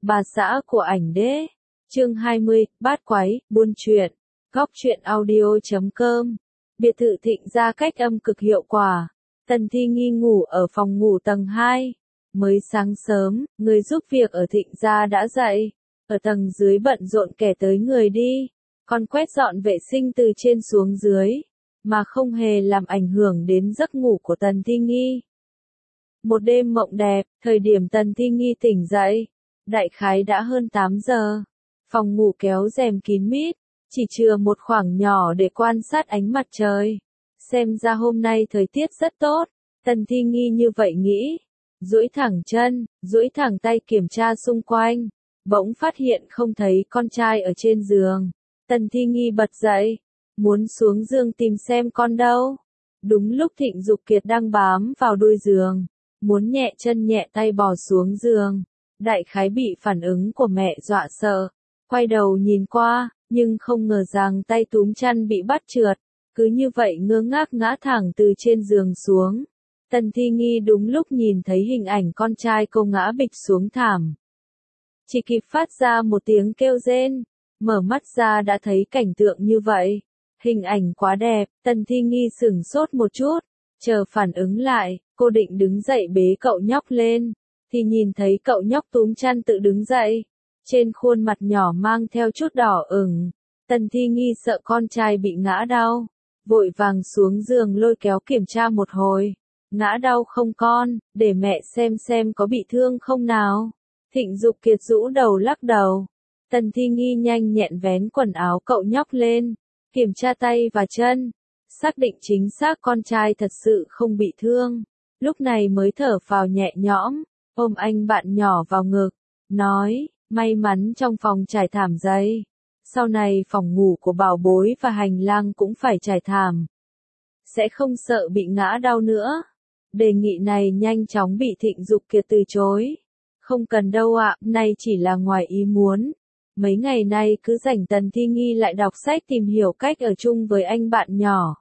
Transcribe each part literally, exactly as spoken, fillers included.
Bà xã của ảnh đế. Chương hai mươi, bát quái, buôn chuyện. Góc truyện audio chấm com. Biệt thự Thịnh Gia cách âm cực hiệu quả. Tần Thi Nghi ngủ ở phòng ngủ tầng hai. Mới sáng sớm, người giúp việc ở Thịnh Gia đã dậy. Ở tầng dưới bận rộn kẻ tới người đi. Còn quét dọn vệ sinh từ trên xuống dưới. Mà không hề làm ảnh hưởng đến giấc ngủ của Tần Thi Nghi. Một đêm mộng đẹp, thời điểm Tần Thi Nghi tỉnh dậy. Đại khái đã hơn tám giờ. Phòng ngủ kéo rèm kín mít, chỉ chừa một khoảng nhỏ để quan sát ánh mặt trời. Xem ra hôm nay thời tiết rất tốt, Tần Thi Nghi như vậy nghĩ. Duỗi thẳng chân, duỗi thẳng tay kiểm tra xung quanh. Bỗng phát hiện không thấy con trai ở trên giường. Tần Thi Nghi bật dậy, muốn xuống giường tìm xem con đâu. Đúng lúc Thịnh Dục Kiệt đang bám vào đuôi giường, muốn nhẹ chân nhẹ tay bò xuống giường. Đại khái bị phản ứng của mẹ dọa sợ, quay đầu nhìn qua, nhưng không ngờ rằng tay túm chăn bị bắt trượt, cứ như vậy ngơ ngác ngã thẳng từ trên giường xuống. Tần Thi Nghi đúng lúc nhìn thấy hình ảnh con trai cô ngã bịch xuống thảm. Chỉ kịp phát ra một tiếng kêu rên, mở mắt ra đã thấy cảnh tượng như vậy. Hình ảnh quá đẹp, Tần Thi Nghi sửng sốt một chút, chờ phản ứng lại, cô định đứng dậy bế cậu nhóc lên. Thì nhìn thấy cậu nhóc túm chăn tự đứng dậy, trên khuôn mặt nhỏ mang theo chút đỏ ửng. Tần Thi Nghi sợ con trai bị ngã đau, vội vàng xuống giường lôi kéo kiểm tra một hồi. Ngã đau không con, để mẹ xem xem có bị thương không nào. Thịnh Dục Kiệt rũ đầu lắc đầu. Tần Thi Nghi nhanh nhẹn vén quần áo cậu nhóc lên, kiểm tra tay và chân, xác định chính xác con trai thật sự không bị thương. Lúc này mới thở phào nhẹ nhõm. Ôm anh bạn nhỏ vào ngực, nói, may mắn trong phòng trải thảm dày. Sau này phòng ngủ của bảo bối và hành lang cũng phải trải thảm. Sẽ không sợ bị ngã đau nữa. Đề nghị này nhanh chóng bị Thịnh Dục Kiệt từ chối. Không cần đâu ạ, nay chỉ là ngoài ý muốn. Mấy ngày nay cứ rảnh Tần Thi Nghi lại đọc sách tìm hiểu cách ở chung với anh bạn nhỏ.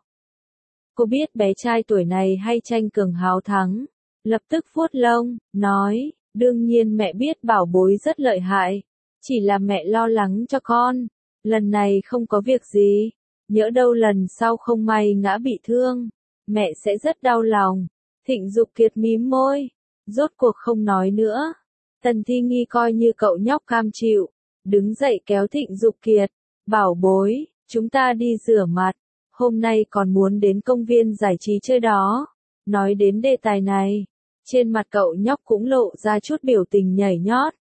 Cô biết bé trai tuổi này hay tranh cường háo thắng. Lập tức vuốt lông, nói, đương nhiên mẹ biết bảo bối rất lợi hại, chỉ là mẹ lo lắng cho con, lần này không có việc gì, nhỡ đâu lần sau không may ngã bị thương, mẹ sẽ rất đau lòng. Thịnh Dục Kiệt mím môi, rốt cuộc không nói nữa. Tần Thi Nghi coi như cậu nhóc cam chịu, đứng dậy kéo Thịnh Dục Kiệt, bảo bối, chúng ta đi rửa mặt, hôm nay còn muốn đến công viên giải trí chơi đó. Nói đến đề tài này, trên mặt cậu nhóc cũng lộ ra chút biểu tình nhảy nhót.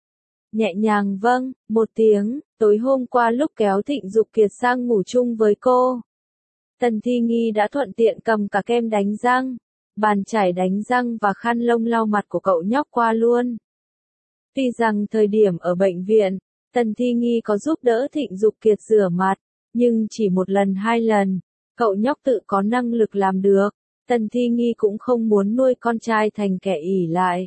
Nhẹ nhàng vâng, một tiếng, tối hôm qua lúc kéo Thịnh Dục Kiệt sang ngủ chung với cô. Tần Thi Nghi đã thuận tiện cầm cả kem đánh răng, bàn chải đánh răng và khăn lông lau mặt của cậu nhóc qua luôn. Tuy rằng thời điểm ở bệnh viện, Tần Thi Nghi có giúp đỡ Thịnh Dục Kiệt rửa mặt, nhưng chỉ một lần hai lần, cậu nhóc tự có năng lực làm được. Tần Thi Nghi cũng không muốn nuôi con trai thành kẻ ỷ lại.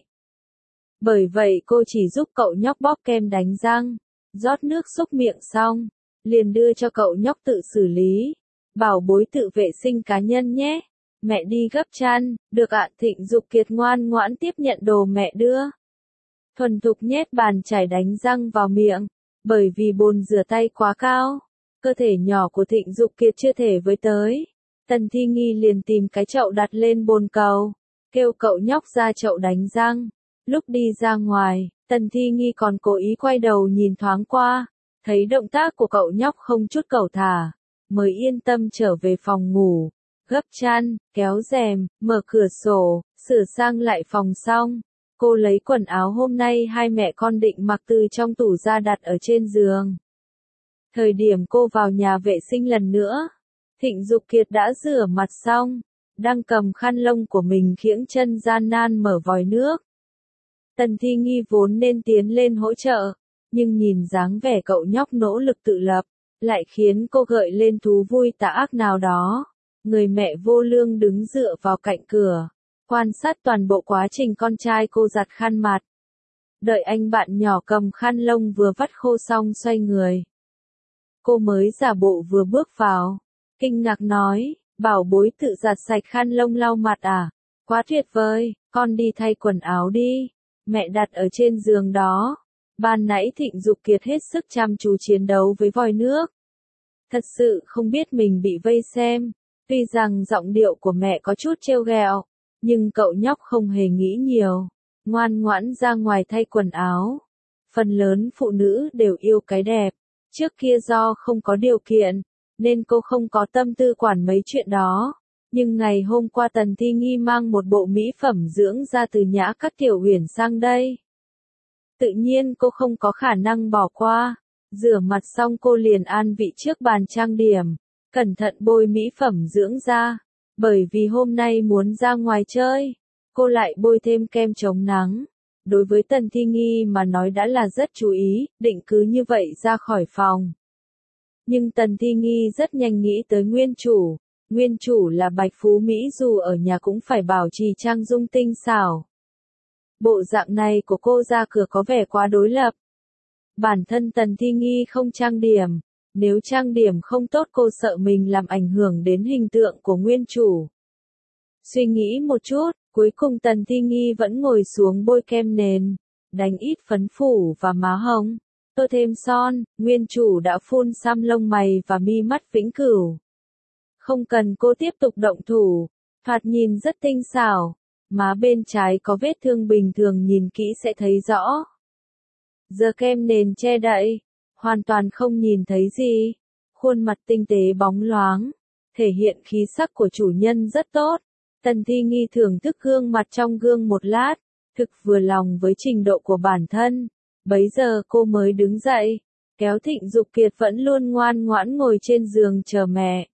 Bởi vậy cô chỉ giúp cậu nhóc bóp kem đánh răng, rót nước xúc miệng xong, liền đưa cho cậu nhóc tự xử lý. Bảo bối tự vệ sinh cá nhân nhé. Mẹ đi gấp chăn, được ạ. Thịnh Dục Kiệt ngoan ngoãn tiếp nhận đồ mẹ đưa. Thuần thục nhét bàn chải đánh răng vào miệng, bởi vì bồn rửa tay quá cao, cơ thể nhỏ của Thịnh Dục Kiệt chưa thể với tới. Tần Thi Nghi liền tìm cái chậu đặt lên bồn cầu, kêu cậu nhóc ra chậu đánh răng. Lúc đi ra ngoài, Tần Thi Nghi còn cố ý quay đầu nhìn thoáng qua, thấy động tác của cậu nhóc không chút cẩu thả, mới yên tâm trở về phòng ngủ, gấp chăn, kéo rèm, mở cửa sổ, sửa sang lại phòng xong. Cô lấy quần áo hôm nay hai mẹ con định mặc từ trong tủ ra đặt ở trên giường. Thời điểm cô vào nhà vệ sinh lần nữa, Thịnh Dục Kiệt đã rửa mặt xong, đang cầm khăn lông của mình khiễng chân gian nan mở vòi nước. Tần Thi Nghi vốn nên tiến lên hỗ trợ, nhưng nhìn dáng vẻ cậu nhóc nỗ lực tự lập, lại khiến cô gợi lên thú vui tà ác nào đó. Người mẹ vô lương đứng dựa vào cạnh cửa, quan sát toàn bộ quá trình con trai cô giặt khăn mặt. Đợi anh bạn nhỏ cầm khăn lông vừa vắt khô xong xoay người. Cô mới giả bộ vừa bước vào. Kinh ngạc nói, bảo bối tự giặt sạch khăn lông lau mặt à? Quá tuyệt vời, con đi thay quần áo đi. Mẹ đặt ở trên giường đó. Ban nãy Thịnh Dục Kiệt hết sức chăm chú chiến đấu với vòi nước. Thật sự không biết mình bị vây xem, tuy rằng giọng điệu của mẹ có chút trêu ghẹo, nhưng cậu nhóc không hề nghĩ nhiều, ngoan ngoãn ra ngoài thay quần áo. Phần lớn phụ nữ đều yêu cái đẹp, trước kia do không có điều kiện, nên cô không có tâm tư quản mấy chuyện đó. Nhưng ngày hôm qua Tần Thi Nghi mang một bộ mỹ phẩm dưỡng da từ Nhã Các Tiểu Uyển sang đây. Tự nhiên cô không có khả năng bỏ qua. Rửa mặt xong cô liền an vị trước bàn trang điểm, cẩn thận bôi mỹ phẩm dưỡng da. Bởi vì hôm nay muốn ra ngoài chơi, cô lại bôi thêm kem chống nắng. Đối với Tần Thi Nghi mà nói đã là rất chú ý, định cứ như vậy ra khỏi phòng. Nhưng Tần Thi Nghi rất nhanh nghĩ tới nguyên chủ. Nguyên chủ là Bạch Phú Mỹ, dù ở nhà cũng phải bảo trì trang dung tinh xảo. Bộ dạng này của cô ra cửa có vẻ quá đối lập. Bản thân Tần Thi Nghi không trang điểm, nếu trang điểm không tốt cô sợ mình làm ảnh hưởng đến hình tượng của nguyên chủ. Suy nghĩ một chút, cuối cùng Tần Thi Nghi vẫn ngồi xuống bôi kem nền, đánh ít phấn phủ và má hồng, tô thêm son. Nguyên chủ đã phun xăm lông mày và mi mắt vĩnh cửu. Không cần cô tiếp tục động thủ, thoạt nhìn rất tinh xảo, má bên trái có vết thương bình thường nhìn kỹ sẽ thấy rõ. Giờ kem nền che đậy, hoàn toàn không nhìn thấy gì, khuôn mặt tinh tế bóng loáng, thể hiện khí sắc của chủ nhân rất tốt. Tần Thi Nghi thưởng thức gương mặt trong gương một lát, thực vừa lòng với trình độ của bản thân, bấy giờ cô mới đứng dậy, kéo Thịnh Dục Kiệt vẫn luôn ngoan ngoãn ngồi trên giường chờ mẹ.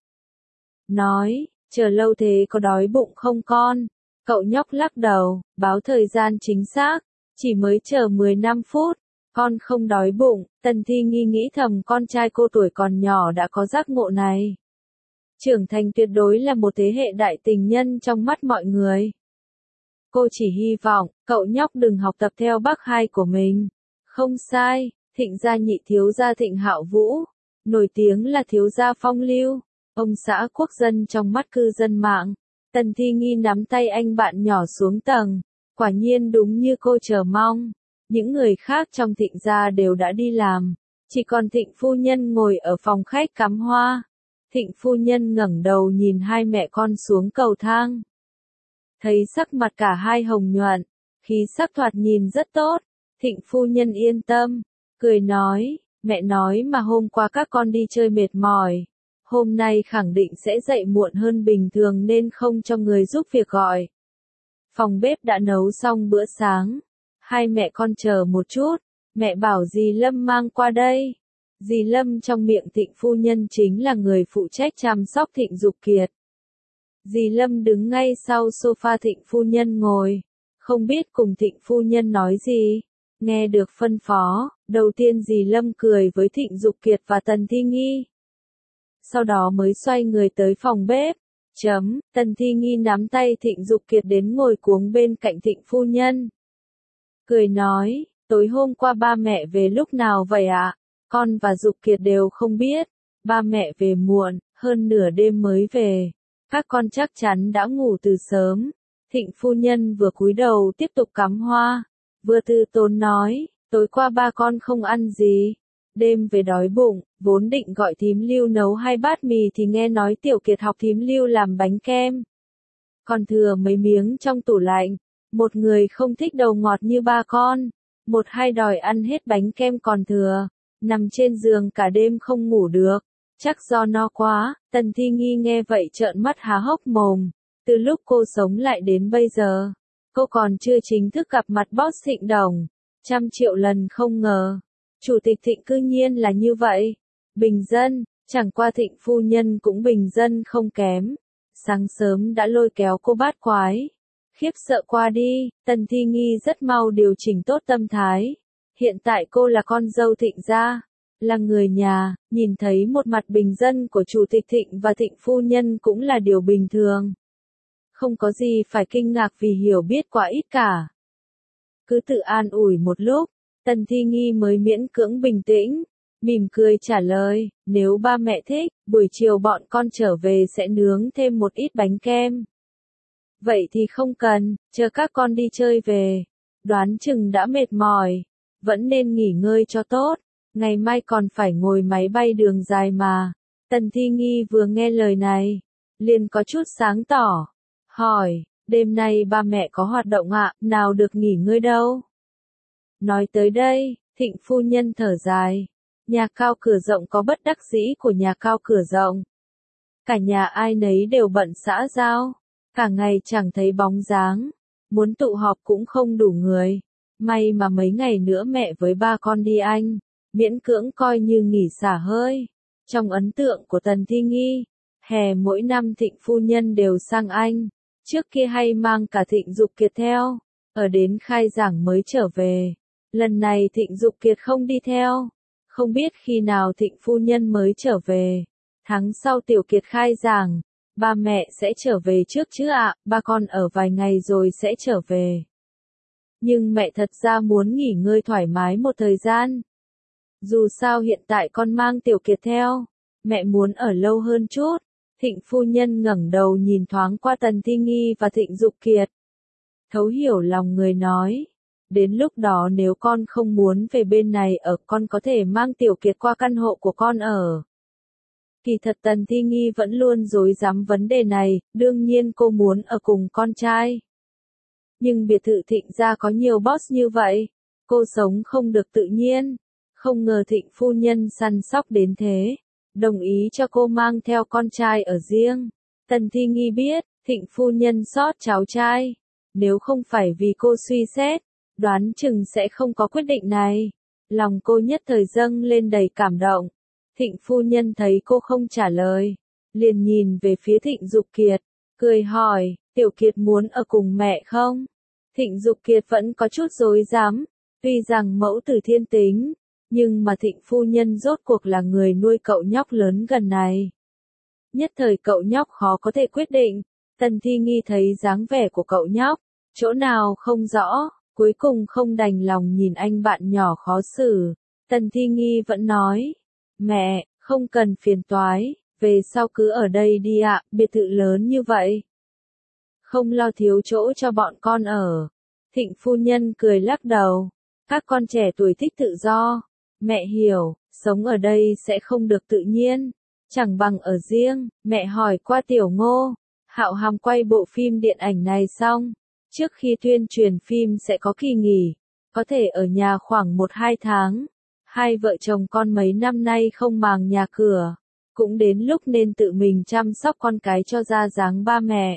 Nói, chờ lâu thế có đói bụng không con? Cậu nhóc lắc đầu, báo thời gian chính xác, chỉ mới chờ mười lăm phút, con không đói bụng. Tần Thi Nghi nghĩ thầm con trai cô tuổi còn nhỏ đã có giác ngộ này. Trưởng thành tuyệt đối là một thế hệ đại tình nhân trong mắt mọi người. Cô chỉ hy vọng, cậu nhóc đừng học tập theo bác hai của mình. Không sai, Thịnh gia nhị thiếu gia Thịnh Hạo Vũ, nổi tiếng là thiếu gia phong lưu, ông xã quốc dân trong mắt cư dân mạng. Tần Thi Nghi nắm tay anh bạn nhỏ xuống tầng, quả nhiên đúng như cô chờ mong. Những người khác trong Thịnh gia đều đã đi làm, chỉ còn Thịnh phu nhân ngồi ở phòng khách cắm hoa. Thịnh phu nhân ngẩng đầu nhìn hai mẹ con xuống cầu thang. Thấy sắc mặt cả hai hồng nhuận, khí sắc thoạt nhìn rất tốt. Thịnh phu nhân yên tâm, cười nói, mẹ nói mà hôm qua các con đi chơi mệt mỏi. Hôm nay khẳng định sẽ dậy muộn hơn bình thường nên không cho người giúp việc gọi. Phòng bếp đã nấu xong bữa sáng. Hai mẹ con chờ một chút, mẹ bảo dì Lâm mang qua đây. Dì Lâm trong miệng Thịnh phu nhân chính là người phụ trách chăm sóc Thịnh Dục Kiệt. Dì Lâm đứng ngay sau sofa Thịnh phu nhân ngồi, không biết cùng Thịnh phu nhân nói gì. Nghe được phân phó, đầu tiên dì Lâm cười với Thịnh Dục Kiệt và Tần Thi Nghi. Sau đó mới xoay người tới phòng bếp. Chấm, Tần Thi Nghi nắm tay Thịnh Dục Kiệt đến ngồi cuống bên cạnh Thịnh phu nhân. Cười nói, tối hôm qua ba mẹ về lúc nào vậy ạ? À? Con và Dục Kiệt đều không biết. Ba mẹ về muộn, hơn nửa đêm mới về. Các con chắc chắn đã ngủ từ sớm. Thịnh phu nhân vừa cúi đầu tiếp tục cắm hoa, vừa từ tốn nói, tối qua ba con không ăn gì. Đêm về đói bụng, vốn định gọi thím Lưu nấu hai bát mì thì nghe nói Tiểu Kiệt học thím Lưu làm bánh kem. Còn thừa mấy miếng trong tủ lạnh, một người không thích đầu ngọt như ba con, một hai đòi ăn hết bánh kem còn thừa, nằm trên giường cả đêm không ngủ được, chắc do no quá. Tần Thi Nghi nghe vậy trợn mắt há hốc mồm, từ lúc cô sống lại đến bây giờ, cô còn chưa chính thức gặp mặt boss Thịnh Đồng, trăm triệu lần không ngờ. Chủ tịch Thịnh cư nhiên là như vậy, bình dân, chẳng qua Thịnh phu nhân cũng bình dân không kém, sáng sớm đã lôi kéo cô bát quái, khiếp sợ qua đi. Tần Thi Nghi rất mau điều chỉnh tốt tâm thái, hiện tại cô là con dâu Thịnh gia, là người nhà, nhìn thấy một mặt bình dân của chủ tịch Thịnh và Thịnh phu nhân cũng là điều bình thường. Không có gì phải kinh ngạc vì hiểu biết quá ít cả. Cứ tự an ủi một lúc, Tần Thi Nghi mới miễn cưỡng bình tĩnh, mỉm cười trả lời, nếu ba mẹ thích, buổi chiều bọn con trở về sẽ nướng thêm một ít bánh kem. Vậy thì không cần, chờ các con đi chơi về, đoán chừng đã mệt mỏi. vẫn nên nghỉ ngơi cho tốt, ngày mai còn phải ngồi máy bay đường dài mà. Tần Thi Nghi vừa nghe lời này, liền có chút sáng tỏ, hỏi, đêm nay ba mẹ có hoạt động ạ, nào được nghỉ ngơi đâu. Nói tới đây, Thịnh phu nhân thở dài, nhà cao cửa rộng có bất đắc dĩ của nhà cao cửa rộng. Cả nhà ai nấy đều bận xã giao, cả ngày chẳng thấy bóng dáng, muốn tụ họp cũng không đủ người. May mà mấy ngày nữa mẹ với ba con đi Anh, miễn cưỡng coi như nghỉ xả hơi. Trong ấn tượng của Tần Thi Nghi, hè mỗi năm Thịnh phu nhân đều sang Anh, trước kia hay mang cả Thịnh Dục Kiệt theo, ở đến khai giảng mới trở về. Lần này Thịnh Dục Kiệt không đi theo, không biết khi nào Thịnh phu nhân mới trở về. Tháng sau Tiểu Kiệt khai giảng, ba mẹ sẽ trở về trước chứ ạ, ba con ở vài ngày rồi sẽ trở về. Nhưng mẹ thật ra muốn nghỉ ngơi thoải mái một thời gian. Dù sao hiện tại con mang Tiểu Kiệt theo, mẹ muốn ở lâu hơn chút. Thịnh phu nhân ngẩng đầu nhìn thoáng qua Tần Thi Nghi và Thịnh Dục Kiệt. Thấu hiểu lòng người nói, đến lúc đó nếu con không muốn về bên này ở, con có thể mang Tiểu Kiệt qua căn hộ của con ở. Kỳ thật Tần Thi Nghi vẫn luôn rối rắm vấn đề này, đương nhiên cô muốn ở cùng con trai. Nhưng biệt thự Thịnh gia có nhiều boss như vậy, cô sống không được tự nhiên. Không ngờ Thịnh phu nhân săn sóc đến thế, đồng ý cho cô mang theo con trai ở riêng. Tần Thi Nghi biết, Thịnh phu nhân xót cháu trai, nếu không phải vì cô suy xét, đoán chừng sẽ không có quyết định này. Lòng cô nhất thời dâng lên đầy cảm động. Thịnh phu nhân thấy cô không trả lời, liền nhìn về phía Thịnh Dục Kiệt, cười hỏi, Tiểu Kiệt muốn ở cùng mẹ không? Thịnh Dục Kiệt vẫn có chút rối rắm, tuy rằng mẫu tử thiên tính, nhưng mà Thịnh phu nhân rốt cuộc là người nuôi cậu nhóc lớn gần này. Nhất thời cậu nhóc khó có thể quyết định, Tần Thi Nghi thấy dáng vẻ của cậu nhóc, chỗ nào không rõ, cuối cùng không đành lòng nhìn anh bạn nhỏ khó xử. Tần Thi Nghi vẫn nói, mẹ, không cần phiền toái, về sau cứ ở đây đi ạ, biệt thự lớn như vậy. Không lo thiếu chỗ cho bọn con ở. Thịnh phu nhân cười lắc đầu, các con trẻ tuổi thích tự do. Mẹ hiểu, sống ở đây sẽ không được tự nhiên, chẳng bằng ở riêng. Mẹ hỏi qua Tiểu Ngô, Hạo Hàm quay bộ phim điện ảnh này xong, trước khi tuyên truyền phim sẽ có kỳ nghỉ, có thể ở nhà khoảng một hai tháng. Hai vợ chồng con mấy năm nay không màng nhà cửa, cũng đến lúc nên tự mình chăm sóc con cái cho ra dáng ba mẹ.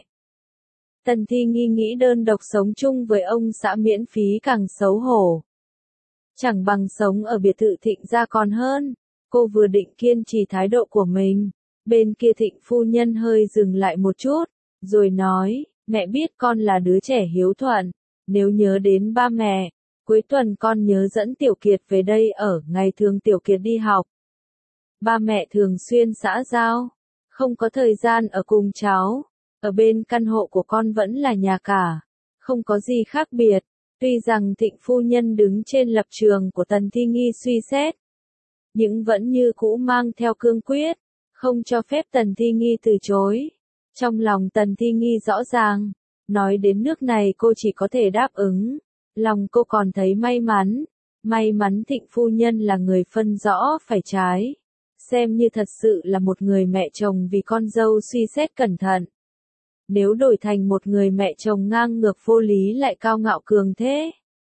Tần Thi Nghi nghĩ đơn độc sống chung với ông xã miễn phí càng xấu hổ. Chẳng bằng sống ở biệt thự Thịnh gia còn hơn. Cô vừa định kiên trì thái độ của mình, bên kia Thịnh phu nhân hơi dừng lại một chút, rồi nói, mẹ biết con là đứa trẻ hiếu thuận, nếu nhớ đến ba mẹ, cuối tuần con nhớ dẫn Tiểu Kiệt về đây ở, ngày thường Tiểu Kiệt đi học. Ba mẹ thường xuyên xã giao, không có thời gian ở cùng cháu, ở bên căn hộ của con vẫn là nhà cả, không có gì khác biệt. Tuy rằng Thịnh phu nhân đứng trên lập trường của Tần Thi Nghi suy xét, nhưng vẫn như cũ mang theo cương quyết, không cho phép Tần Thi Nghi từ chối. Trong lòng Tần Thi Nghi rõ ràng, nói đến nước này cô chỉ có thể đáp ứng. Lòng cô còn thấy may mắn, may mắn Thịnh phu nhân là người phân rõ phải trái, xem như thật sự là một người mẹ chồng vì con dâu suy xét cẩn thận. Nếu đổi thành một người mẹ chồng ngang ngược vô lý lại cao ngạo cường thế,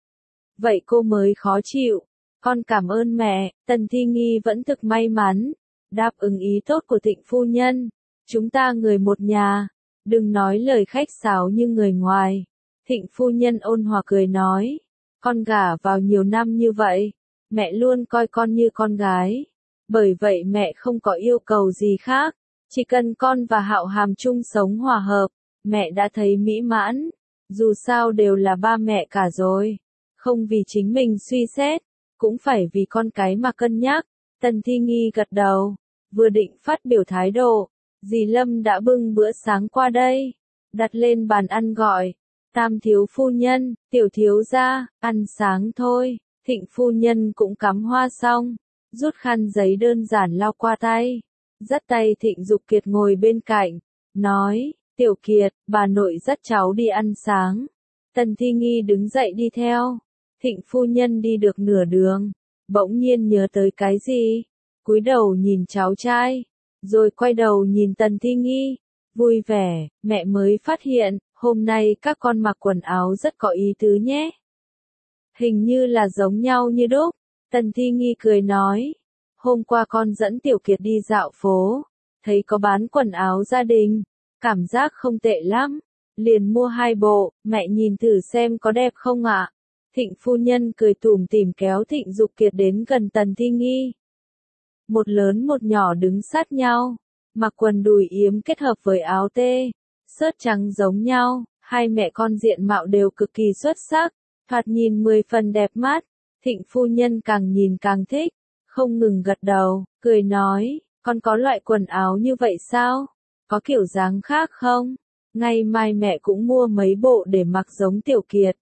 vậy cô mới khó chịu. Con cảm ơn mẹ. Tần Thi Nghi vẫn thực may mắn, đáp ứng ý tốt của Thịnh phu nhân. Chúng ta người một nhà, đừng nói lời khách sáo như người ngoài. Thịnh phu nhân ôn hòa cười nói, con gả vào nhiều năm như vậy, mẹ luôn coi con như con gái. Bởi vậy mẹ không có yêu cầu gì khác, chỉ cần con và Hạo Hàm chung sống hòa hợp, mẹ đã thấy mỹ mãn. Dù sao đều là ba mẹ cả rồi, không vì chính mình suy xét, cũng phải vì con cái mà cân nhắc. Tần Thi Nghi gật đầu, vừa định phát biểu thái độ, dì Lâm đã bưng bữa sáng qua đây, đặt lên bàn ăn gọi, Tam thiếu phu nhân, Tiểu thiếu gia, ăn sáng thôi. Thịnh phu nhân cũng cắm hoa xong, rút khăn giấy đơn giản lau qua tay, dắt tay Thịnh Dục Kiệt ngồi bên cạnh, nói, Tiểu Kiệt, bà nội dắt cháu đi ăn sáng. Tần Thi Nghi đứng dậy đi theo. Thịnh phu nhân đi được nửa đường, bỗng nhiên nhớ tới cái gì, cúi đầu nhìn cháu trai, rồi quay đầu nhìn Tần Thi Nghi, vui vẻ, mẹ mới phát hiện, hôm nay các con mặc quần áo rất có ý tứ nhé. Hình như là giống nhau như đúc, Tần Thi Nghi cười nói, hôm qua con dẫn Tiểu Kiệt đi dạo phố, thấy có bán quần áo gia đình, cảm giác không tệ lắm, liền mua hai bộ, mẹ nhìn thử xem có đẹp không ạ. Thịnh phu nhân cười tủm tỉm kéo Thịnh Dục Kiệt đến gần Tần Thi Nghi. Một lớn một nhỏ đứng sát nhau, mặc quần đùi yếm kết hợp với áo tê, xớt trắng giống nhau, hai mẹ con diện mạo đều cực kỳ xuất sắc, thoạt nhìn mười phần đẹp mắt. Thịnh phu nhân càng nhìn càng thích, không ngừng gật đầu, cười nói, con có loại quần áo như vậy sao? Có kiểu dáng khác không? Ngày mai mẹ cũng mua mấy bộ để mặc giống Tiểu Kiệt.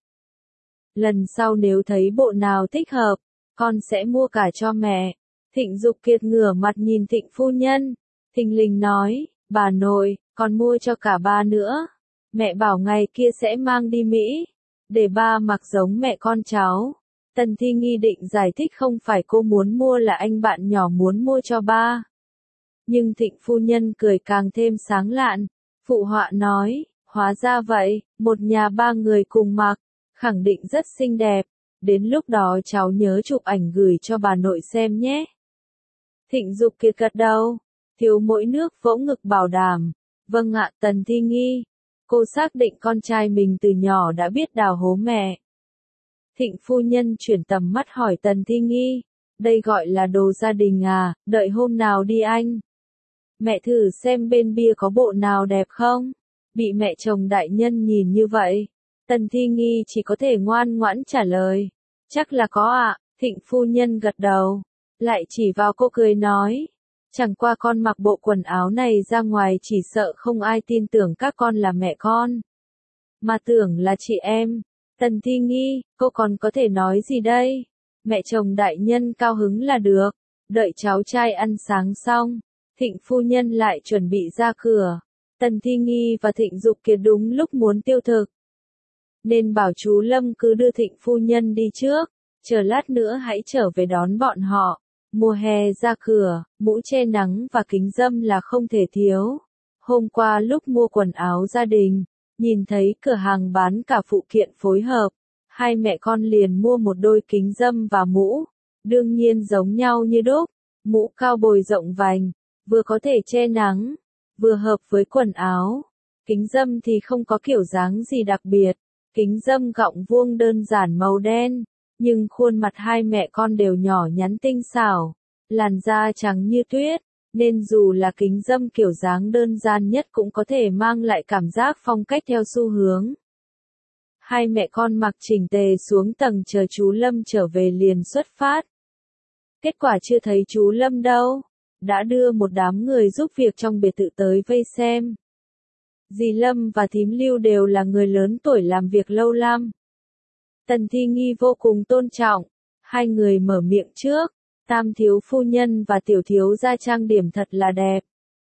Lần sau nếu thấy bộ nào thích hợp, con sẽ mua cả cho mẹ. Thịnh Dục Kiệt ngửa mặt nhìn Thịnh phu nhân, thình lình nói, bà nội, con mua cho cả ba nữa. Mẹ bảo ngày kia sẽ mang đi Mỹ, để ba mặc giống mẹ con cháu. Tần Thi Nghi định giải thích không phải cô muốn mua là anh bạn nhỏ muốn mua cho ba. Nhưng Thịnh phu nhân cười càng thêm sáng lạn, phụ họa nói, hóa ra vậy, một nhà ba người cùng mặc, khẳng định rất xinh đẹp, đến lúc đó cháu nhớ chụp ảnh gửi cho bà nội xem nhé. Thịnh Dục Kiệt gật đầu, thiếu mỗi nước vỗ ngực bảo đảm, vâng ạ Tần Thi Nghi, cô xác định con trai mình từ nhỏ đã biết đào hố mẹ. Thịnh phu nhân chuyển tầm mắt hỏi Tần Thi Nghi, đây gọi là đồ gia đình à, đợi hôm nào đi anh. Mẹ thử xem bên bia có bộ nào đẹp không? Bị mẹ chồng đại nhân nhìn như vậy, Tần Thi Nghi chỉ có thể ngoan ngoãn trả lời, chắc là có ạ. Thịnh phu nhân gật đầu, lại chỉ vào cô cười nói, chẳng qua con mặc bộ quần áo này ra ngoài chỉ sợ không ai tin tưởng các con là mẹ con, mà tưởng là chị em. Tần Thi Nghi, cô còn có thể nói gì đây? Mẹ chồng đại nhân cao hứng là được. Đợi cháu trai ăn sáng xong, Thịnh phu nhân lại chuẩn bị ra cửa. Tần Thi Nghi và Thịnh Dục Kiệt đúng lúc muốn tiêu thực, nên bảo chú Lâm cứ đưa Thịnh phu nhân đi trước, chờ lát nữa hãy trở về đón bọn họ. Mùa hè ra cửa, mũ che nắng và kính râm là không thể thiếu. Hôm qua lúc mua quần áo gia đình, nhìn thấy cửa hàng bán cả phụ kiện phối hợp, hai mẹ con liền mua một đôi kính râm và mũ, đương nhiên giống nhau như đúc, mũ cao bồi rộng vành, vừa có thể che nắng, vừa hợp với quần áo. Kính râm thì không có kiểu dáng gì đặc biệt, kính râm gọng vuông đơn giản màu đen, nhưng khuôn mặt hai mẹ con đều nhỏ nhắn tinh xảo, làn da trắng như tuyết, nên dù là kính râm kiểu dáng đơn giản nhất cũng có thể mang lại cảm giác phong cách theo xu hướng. Hai mẹ con mặc chỉnh tề xuống tầng chờ chú Lâm trở về liền xuất phát. Kết quả chưa thấy chú Lâm đâu, đã đưa một đám người giúp việc trong biệt thự tới vây xem. Dì Lâm và thím Lưu đều là người lớn tuổi làm việc lâu năm. Tần Thi Nghi vô cùng tôn trọng, hai người mở miệng trước, Tam thiếu phu nhân và tiểu thiếu gia trang điểm thật là đẹp.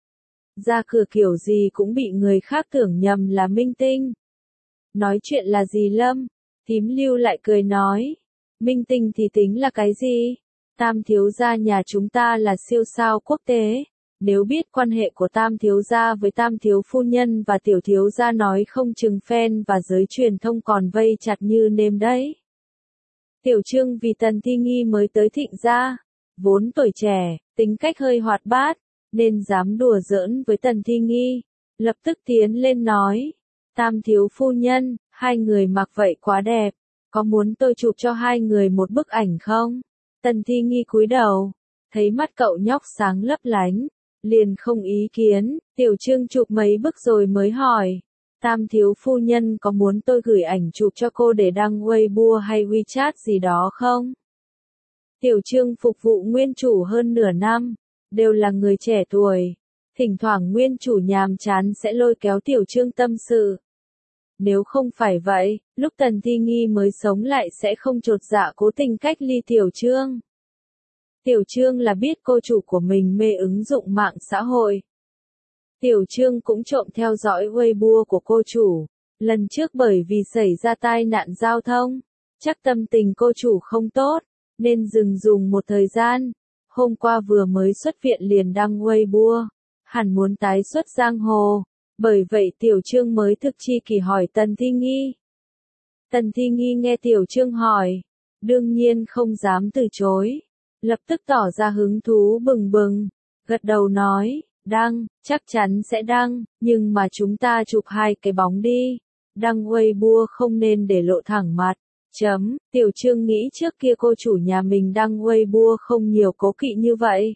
Ra cửa kiểu gì cũng bị người khác tưởng nhầm là minh tinh. Nói chuyện là dì Lâm, thím Lưu lại cười nói, minh tinh thì tính là cái gì? Tam thiếu gia nhà chúng ta là siêu sao quốc tế. Nếu biết quan hệ của Tam thiếu gia với Tam thiếu phu nhân và tiểu thiếu gia nói không chừng fan và giới truyền thông còn vây chặt như nêm đấy. Tiểu Trương vì Tần Thi Nghi mới tới Thịnh gia, vốn tuổi trẻ, tính cách hơi hoạt bát, nên dám đùa giỡn với Tần Thi Nghi, lập tức tiến lên nói, Tam thiếu phu nhân, hai người mặc vậy quá đẹp, có muốn tôi chụp cho hai người một bức ảnh không? Tần Thi Nghi cúi đầu, thấy mắt cậu nhóc sáng lấp lánh, liền không ý kiến. Tiểu Trương chụp mấy bức rồi mới hỏi, Tam thiếu phu nhân có muốn tôi gửi ảnh chụp cho cô để đăng Weibo hay WeChat gì đó không? Tiểu Trương phục vụ nguyên chủ hơn nửa năm, đều là người trẻ tuổi, thỉnh thoảng nguyên chủ nhàm chán sẽ lôi kéo Tiểu Trương tâm sự. Nếu không phải vậy, lúc Tần Thi Nghi mới sống lại sẽ không chột dạ cố tình cách ly Tiểu Trương. Tiểu Trương là biết cô chủ của mình mê ứng dụng mạng xã hội. Tiểu Trương cũng trộm theo dõi Weibo của cô chủ. Lần trước bởi vì xảy ra tai nạn giao thông, Chắc tâm tình cô chủ không tốt, nên dừng dùng một thời gian. Hôm qua vừa mới xuất viện liền đăng Weibo, hẳn muốn tái xuất giang hồ. Bởi vậy Tiểu Trương mới thực chi kỳ hỏi Tần Thi Nghi. Tần Thi Nghi nghe Tiểu Trương hỏi, đương nhiên không dám từ chối. Lập tức tỏ ra hứng thú bừng bừng, gật đầu nói, đăng, chắc chắn sẽ đăng, nhưng mà chúng ta chụp hai cái bóng đi. Đăng Weibo không nên để lộ thẳng mặt. Chấm, Tiểu Trương nghĩ trước kia cô chủ nhà mình đăng Weibo không nhiều cố kỵ như vậy.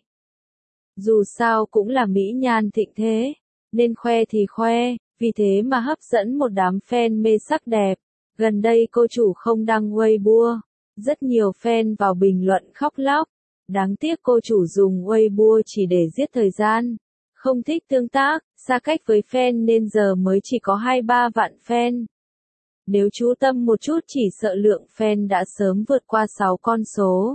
Dù sao cũng là mỹ nhan thịnh thế, nên khoe thì khoe, vì thế mà hấp dẫn một đám fan mê sắc đẹp. Gần đây cô chủ không đăng Weibo, rất nhiều fan vào bình luận khóc lóc. Đáng tiếc cô chủ dùng Weibo chỉ để giết thời gian, không thích tương tác, xa cách với fan nên giờ mới chỉ có hai ba vạn fan. Nếu chú tâm một chút chỉ sợ lượng fan đã sớm vượt qua sáu con số.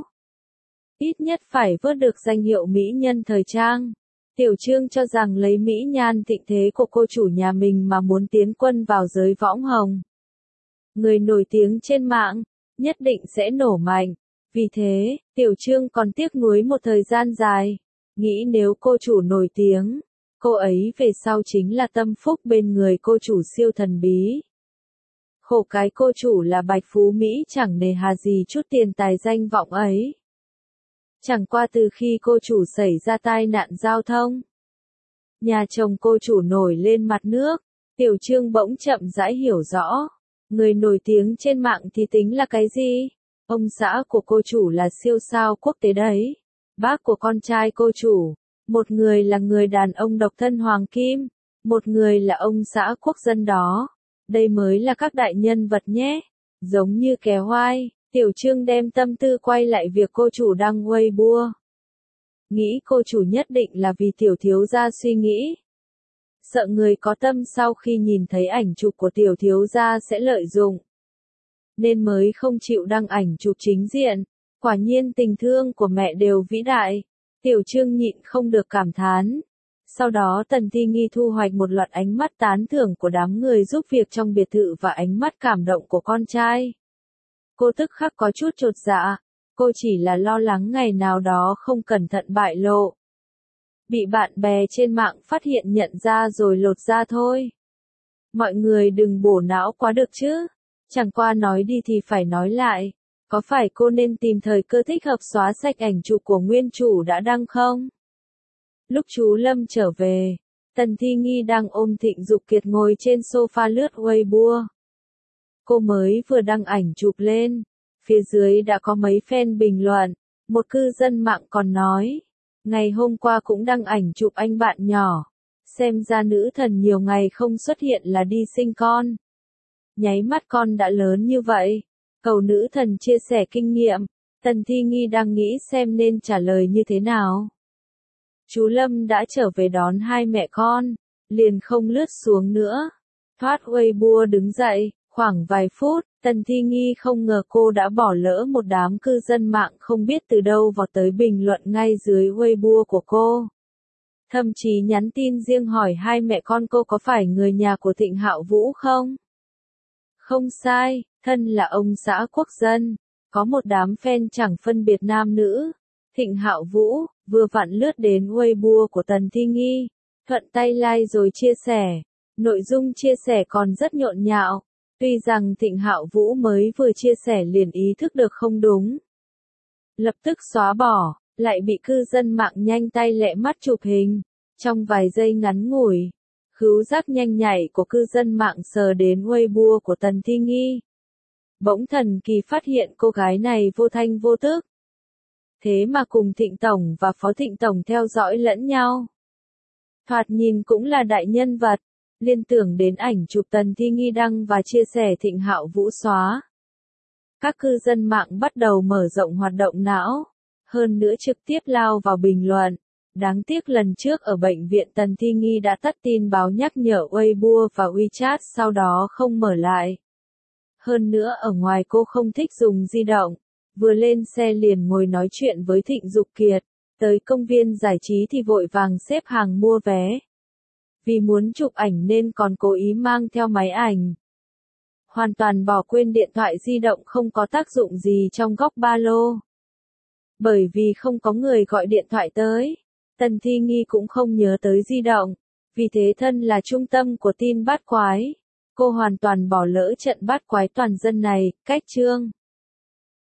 Ít nhất phải vớt được danh hiệu mỹ nhân thời trang. Tiểu Trương cho rằng lấy mỹ nhan thịnh thế của cô chủ nhà mình mà muốn tiến quân vào giới võng hồng. Người nổi tiếng trên mạng, nhất định sẽ nổ mạnh. Vì thế, Tiểu Trương còn tiếc nuối một thời gian dài. Nghĩ nếu cô chủ nổi tiếng, cô ấy về sau chính là tâm phúc bên người cô chủ siêu thần bí. Khổ cái cô chủ là bạch phú Mỹ chẳng nề hà gì chút tiền tài danh vọng ấy. Chẳng qua từ khi cô chủ xảy ra tai nạn giao thông, nhà chồng cô chủ nổi lên mặt nước, Tiểu Trương bỗng chậm rãi hiểu rõ. Người nổi tiếng trên mạng thì tính là cái gì? Ông xã của cô chủ là siêu sao quốc tế đấy. Bác của con trai cô chủ, một người là người đàn ông độc thân hoàng kim, một người là ông xã quốc dân đó. Đây mới là các đại nhân vật nhé. Giống như kéo oai, Tiểu Trương đem tâm tư quay lại việc cô chủ đăng Weibo. Nghĩ cô chủ nhất định là vì tiểu thiếu gia suy nghĩ. Sợ người có tâm sau khi nhìn thấy ảnh chụp của tiểu thiếu gia sẽ lợi dụng, nên mới không chịu đăng ảnh chụp chính diện. Quả nhiên tình thương của mẹ đều vĩ đại. Tiểu Trương nhịn không được cảm thán. Sau đó Tần Thi Nghi thu hoạch một loạt ánh mắt tán thưởng của đám người giúp việc trong biệt thự và ánh mắt cảm động của con trai. Cô tức khắc có chút chột dạ. Cô chỉ là lo lắng ngày nào đó không cẩn thận bại lộ, bị bạn bè trên mạng phát hiện nhận ra rồi lột ra thôi. Mọi người đừng bổ não quá được chứ. Chẳng qua nói đi thì phải nói lại. Có phải cô nên tìm thời cơ thích hợp xóa sạch ảnh chụp của nguyên chủ đã đăng không? Lúc chú Lâm trở về, Tần Thi Nghi đang ôm Thịnh Dục Kiệt ngồi trên sofa lướt Weibo. Cô mới vừa đăng ảnh chụp lên, phía dưới đã có mấy fan bình luận. Một cư dân mạng còn nói, ngày hôm qua cũng đăng ảnh chụp anh bạn nhỏ. Xem ra nữ thần nhiều ngày không xuất hiện là đi sinh con. Nháy mắt con đã lớn như vậy. Cầu nữ thần chia sẻ kinh nghiệm. Tần Thi Nghi đang nghĩ xem nên trả lời như thế nào. Chú Lâm đã trở về đón hai mẹ con, liền không lướt xuống nữa. Thoát Weibo đứng dậy, khoảng vài phút, Tần Thi Nghi không ngờ cô đã bỏ lỡ một đám cư dân mạng không biết từ đâu vào tới bình luận ngay dưới Weibo của cô. Thậm chí nhắn tin riêng hỏi hai mẹ con cô có phải người nhà của Thịnh Hạo Vũ không? Không sai, thân là ông xã quốc dân, có một đám fan chẳng phân biệt nam nữ. Thịnh Hạo Vũ vừa vặn lướt đến Weibo của Tần Thi Nghi, thuận tay like rồi chia sẻ. Nội dung chia sẻ còn rất nhộn nhạo. Tuy rằng Thịnh Hạo Vũ mới vừa chia sẻ liền ý thức được không đúng, lập tức xóa bỏ, lại bị cư dân mạng nhanh tay lẹ mắt chụp hình. Trong vài giây ngắn ngủi, khứu giác nhanh nhạy của cư dân mạng sờ đến Weibo của Tần Thi Nghi. Bỗng thần kỳ phát hiện cô gái này vô thanh vô tức. Thế mà cùng Thịnh Tổng và Phó Thịnh Tổng theo dõi lẫn nhau. Thoạt nhìn cũng là đại nhân vật. Liên tưởng đến ảnh chụp Tần Thi Nghi đăng và chia sẻ Thịnh Hạo Vũ xóa. Các cư dân mạng bắt đầu mở rộng hoạt động não. Hơn nữa trực tiếp lao vào bình luận. Đáng tiếc lần trước ở bệnh viện Tần Thi Nghi đã tắt tin báo nhắc nhở Weibo và WeChat sau đó không mở lại. Hơn nữa ở ngoài cô không thích dùng di động. Vừa lên xe liền ngồi nói chuyện với Thịnh Dục Kiệt. Tới công viên giải trí thì vội vàng xếp hàng mua vé. Vì muốn chụp ảnh nên còn cố ý mang theo máy ảnh. hoàn toàn bỏ quên điện thoại di động không có tác dụng gì trong góc ba lô. Bởi vì không có người gọi điện thoại tới, Tần Thi Nghi cũng không nhớ tới di động, vì thế thân là trung tâm của tin bát quái. Cô hoàn toàn bỏ lỡ trận bát quái toàn dân này, cách chương